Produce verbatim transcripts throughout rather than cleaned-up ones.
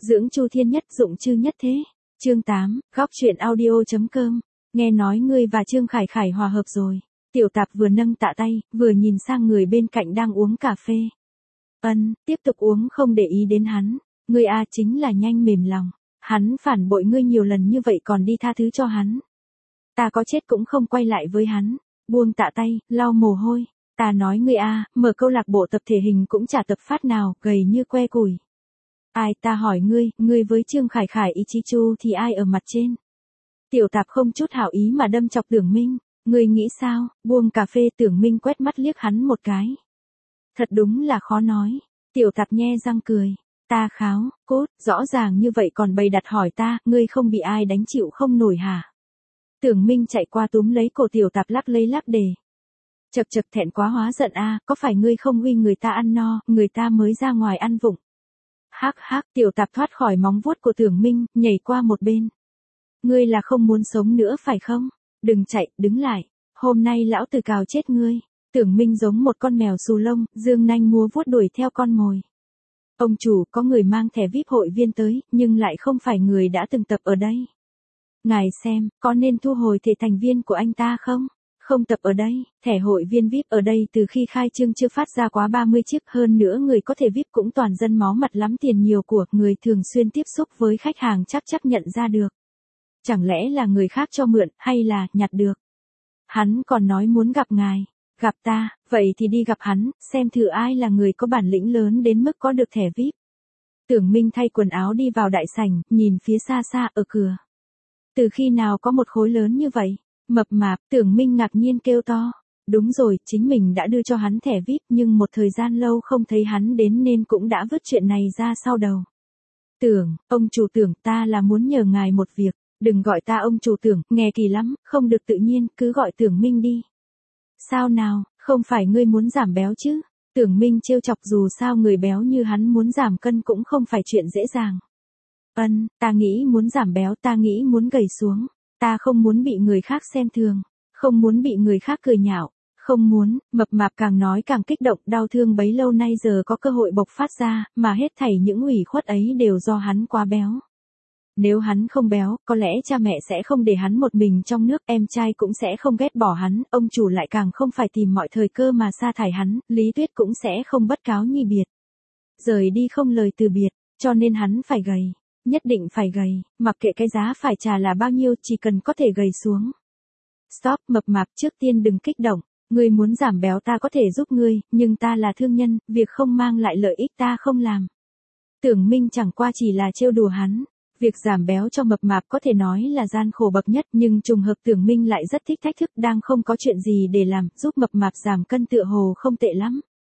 Dưỡng Chu Thiên Nhất dụng chư nhất thế. Chương tám, góc truyện audio.com. Nghe nói ngươi và Trương Khải Khải hòa hợp rồi. Tiểu Tạp vừa nâng tạ tay, vừa nhìn sang người bên cạnh đang uống cà phê. Ân, tiếp tục uống không để ý đến hắn. Ngươi a chính là nhanh mềm lòng. Hắn phản bội ngươi nhiều lần như vậy còn đi tha thứ cho hắn. Ta có chết cũng không quay lại với hắn. Buông tạ tay, lau mồ hôi. Ta nói ngươi a, mở câu lạc bộ tập thể hình cũng chả tập phát nào, gầy như que củi. Ai ta hỏi ngươi, ngươi với Trương Khải Khải Ichichu thì ai ở mặt trên? Tiểu Tạp không chút hảo ý mà đâm chọc Tưởng Minh. Ngươi nghĩ sao? Buông cà phê. Tưởng Minh quét mắt liếc hắn một cái. Thật đúng là khó nói. Tiểu Tạp nhe răng cười. Ta kháo, cốt, rõ ràng như vậy còn bày đặt hỏi ta, ngươi không bị ai đánh chịu không nổi hả? Tưởng Minh chạy qua túm lấy cổ Tiểu Tạp lắc lấy lắc đề. Chật chật thẹn quá hóa giận a, có phải ngươi không uy người ta ăn no, người ta mới ra ngoài ăn vụng. Hắc hắc, Tiểu Tạp thoát khỏi móng vuốt của Tưởng Minh, nhảy qua một bên. Ngươi là không muốn sống nữa phải không? Đừng chạy, đứng lại. Hôm nay lão tử cào chết ngươi. Tưởng Minh giống một con mèo xù lông, dương nanh múa vuốt đuổi theo con mồi. Ông chủ, có người mang thẻ vi ai pi hội viên tới, nhưng lại không phải người đã từng tập ở đây. Ngài xem, có nên thu hồi thẻ thành viên của anh ta không? Không tập ở đây, thẻ hội viên vi ai pi ở đây từ khi khai trương chưa phát ra quá ba mươi chiếc, hơn nữa người có thẻ vi ai pi cũng toàn dân máu mặt lắm tiền nhiều của, người thường xuyên tiếp xúc với khách hàng chắc chắc nhận ra được. Chẳng lẽ là người khác cho mượn, hay là, nhặt được? Hắn còn nói muốn gặp ngài. Gặp ta, vậy thì đi gặp hắn, xem thử ai là người có bản lĩnh lớn đến mức có được thẻ vi ai pi. Tưởng Minh thay quần áo đi vào đại sảnh, nhìn phía xa xa ở cửa. Từ khi nào có một khối lớn như vậy? Mập mạp, Tưởng Minh ngạc nhiên kêu to. Đúng rồi, chính mình đã đưa cho hắn thẻ vi ai pi nhưng một thời gian lâu không thấy hắn đến nên cũng đã vứt chuyện này ra sau đầu. Tưởng, ông chủ Tưởng, ta là muốn nhờ ngài một việc. Đừng gọi ta ông chủ Tưởng, nghe kỳ lắm, không được tự nhiên, cứ gọi Tưởng Minh đi. Sao nào, không phải ngươi muốn giảm béo chứ? Tưởng Minh trêu chọc, dù sao người béo như hắn muốn giảm cân cũng không phải chuyện dễ dàng. Ân, ta nghĩ muốn giảm béo, ta nghĩ muốn gầy xuống. Ta không muốn bị người khác xem thường, không muốn bị người khác cười nhạo, không muốn. Mập mạp càng nói càng kích động, đau thương bấy lâu nay giờ có cơ hội bộc phát ra, mà hết thảy những ủy khuất ấy đều do hắn quá béo. Nếu hắn không béo, có lẽ cha mẹ sẽ không để hắn một mình trong nước, em trai cũng sẽ không ghét bỏ hắn, ông chủ lại càng không phải tìm mọi thời cơ mà sa thải hắn, Lý Tuyết cũng sẽ không bất cáo nhi biệt. Rời đi không lời từ biệt, cho nên hắn phải gầy, nhất định phải gầy, mặc kệ cái giá phải trả là bao nhiêu, chỉ cần có thể gầy xuống. Stop, mập mạp, trước tiên đừng kích động, ngươi muốn giảm béo ta có thể giúp ngươi, nhưng ta là thương nhân, việc không mang lại lợi ích ta không làm. Tưởng Minh chẳng qua chỉ là trêu đùa hắn. Việc giảm béo cho mập mạp có thể nói là gian khổ bậc nhất, nhưng trùng hợp Tưởng Minh lại rất thích thách thức, đang không có chuyện gì để làm, giúp mập mạp giảm cân tựa hồ không tệ lắm.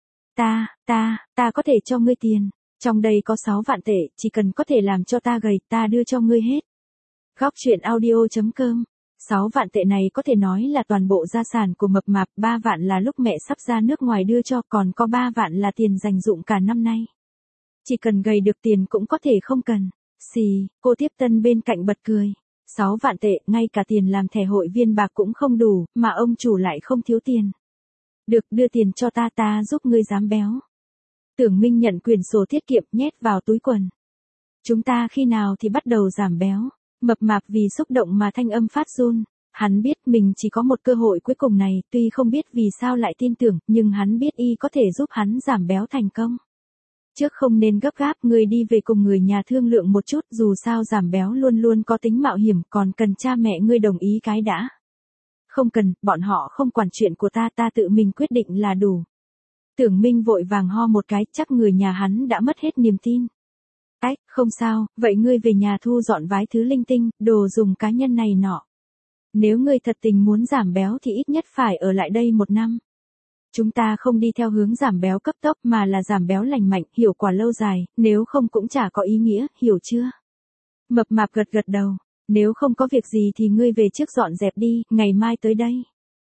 Ta, ta, ta có thể cho ngươi tiền. Trong đây có sáu vạn tệ, chỉ cần có thể làm cho ta gầy, ta đưa cho ngươi hết. Góc truyện audio.com. sáu vạn tệ này có thể nói là toàn bộ gia sản của mập mạp, ba vạn là lúc mẹ sắp ra nước ngoài đưa cho, còn có ba vạn là tiền dành dụm cả năm nay. Chỉ cần gầy được tiền cũng có thể không cần. Xì, cô tiếp tân bên cạnh bật cười. sáu vạn tệ, ngay cả tiền làm thẻ hội viên bạc cũng không đủ, mà ông chủ lại không thiếu tiền. Được, đưa tiền cho ta, ta giúp ngươi giảm béo. Tưởng Minh nhận quyển sổ tiết kiệm nhét vào túi quần. Chúng ta khi nào thì bắt đầu giảm béo? Mập mạp vì xúc động mà thanh âm phát run. Hắn biết mình chỉ có một cơ hội cuối cùng này, tuy không biết vì sao lại tin tưởng, nhưng hắn biết y có thể giúp hắn giảm béo thành công. Trước không nên gấp gáp, ngươi đi về cùng người nhà thương lượng một chút, dù sao giảm béo luôn luôn có tính mạo hiểm, còn cần cha mẹ ngươi đồng ý cái đã. Không cần, bọn họ không quản chuyện của ta, ta tự mình quyết định là đủ. Tưởng Minh vội vàng ho một cái, chắc người nhà hắn đã mất hết niềm tin. Ách, không sao, vậy ngươi về nhà thu dọn vài thứ linh tinh, đồ dùng cá nhân này nọ. Nếu ngươi thật tình muốn giảm béo thì ít nhất phải ở lại đây một năm. Chúng ta không đi theo hướng giảm béo cấp tốc mà là giảm béo lành mạnh, hiệu quả lâu dài, nếu không cũng chả có ý nghĩa, hiểu chưa? Mập mạp gật gật đầu, nếu không có việc gì thì ngươi về trước dọn dẹp đi, ngày mai tới đây.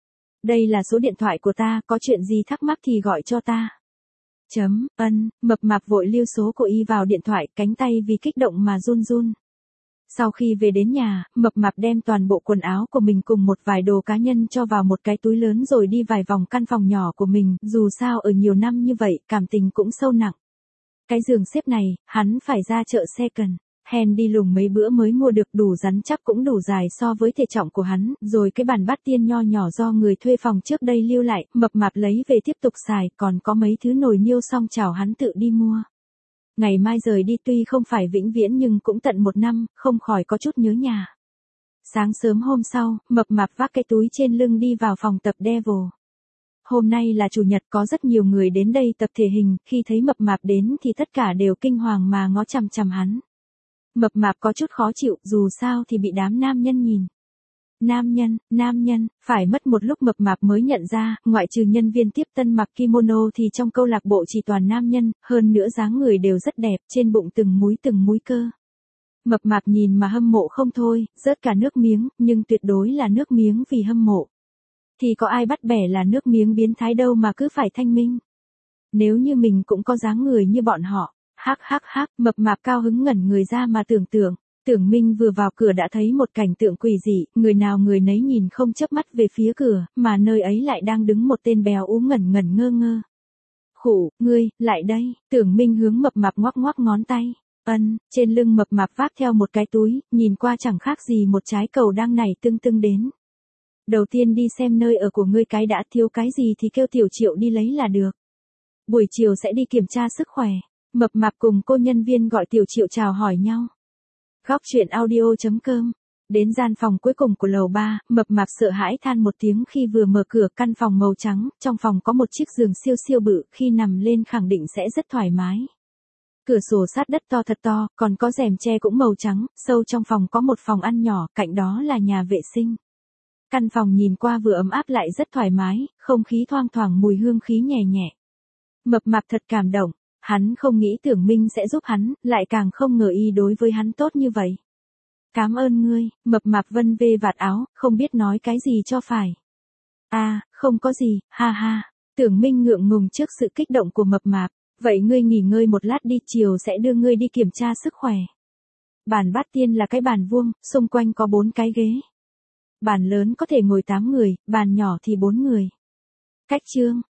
Đây là số điện thoại của ta, có chuyện gì thắc mắc thì gọi cho ta. Chấm, ân, mập mạp vội lưu số của y vào điện thoại, cánh tay vì kích động mà run run. Sau khi về đến nhà, mập mạp đem toàn bộ quần áo của mình cùng một vài đồ cá nhân cho vào một cái túi lớn rồi đi vài vòng căn phòng nhỏ của mình, dù sao ở nhiều năm như vậy, cảm tình cũng sâu nặng. Cái giường xếp này, hắn phải ra chợ second hand đi lùng mấy bữa mới mua được, đủ rắn chắc cũng đủ dài so với thể trọng của hắn, rồi cái bàn bát tiên nho nhỏ do người thuê phòng trước đây lưu lại, mập mạp lấy về tiếp tục xài, còn có mấy thứ nồi niêu song chảo hắn tự đi mua. Ngày mai rời đi tuy không phải vĩnh viễn nhưng cũng tận một năm, không khỏi có chút nhớ nhà. Sáng sớm hôm sau, mập mạp vác cái túi trên lưng đi vào phòng tập Devil. Hôm nay là chủ nhật, có rất nhiều người đến đây tập thể hình, khi thấy mập mạp đến thì tất cả đều kinh hoàng mà ngó chằm chằm hắn. Mập mạp có chút khó chịu, dù sao thì bị đám nam nhân nhìn. Nam nhân, nam nhân, phải mất một lúc mập mạp mới nhận ra, ngoại trừ nhân viên tiếp tân mặc kimono thì trong câu lạc bộ chỉ toàn nam nhân, hơn nữa dáng người đều rất đẹp, trên bụng từng múi từng múi cơ. Mập mạp nhìn mà hâm mộ không thôi, rớt cả nước miếng, nhưng tuyệt đối là nước miếng vì hâm mộ. Thì có ai bắt bẻ là nước miếng biến thái đâu mà cứ phải thanh minh. Nếu như mình cũng có dáng người như bọn họ, hắc hắc hắc, mập mạp cao hứng ngẩn người ra mà tưởng tượng. Tưởng Minh vừa vào cửa đã thấy một cảnh tượng quỷ dị, người nào người nấy nhìn không chớp mắt về phía cửa, mà nơi ấy lại đang đứng một tên béo ú ngẩn ngẩn ngơ ngơ. Khủ, ngươi, lại đây, Tưởng Minh hướng mập mạp ngoắc ngoắc ngón tay. Ân, trên lưng mập mạp vác theo một cái túi, nhìn qua chẳng khác gì một trái cầu đang nảy tưng tưng đến. Đầu tiên đi xem nơi ở của ngươi cái đã, thiếu cái gì thì kêu Tiểu Triệu đi lấy là được. Buổi chiều sẽ đi kiểm tra sức khỏe. Mập mạp cùng cô nhân viên gọi Tiểu Triệu chào hỏi nhau. Góc truyện audio chấm com. Đến gian phòng cuối cùng của lầu ba, mập mạp sợ hãi than một tiếng khi vừa mở cửa, căn phòng màu trắng, trong phòng có một chiếc giường siêu siêu bự, khi nằm lên khẳng định sẽ rất thoải mái. Cửa sổ sát đất to thật to, còn có rèm che cũng màu trắng, sâu trong phòng có một phòng ăn nhỏ, cạnh đó là nhà vệ sinh. Căn phòng nhìn qua vừa ấm áp lại rất thoải mái, không khí thoang thoảng mùi hương khí nhẹ nhẹ. Mập mạp thật cảm động. Hắn không nghĩ Tưởng Minh sẽ giúp hắn, lại càng không ngờ y đối với hắn tốt như vậy. Cảm ơn ngươi, mập mạp vân vê vạt áo, không biết nói cái gì cho phải. À, không có gì, ha ha. Tưởng Minh ngượng ngùng trước sự kích động của mập mạp. Vậy ngươi nghỉ ngơi một lát đi, chiều sẽ đưa ngươi đi kiểm tra sức khỏe. Bàn bát tiên là cái bàn vuông, xung quanh có bốn cái ghế. Bàn lớn có thể ngồi tám người, bàn nhỏ thì bốn người. Cách chương.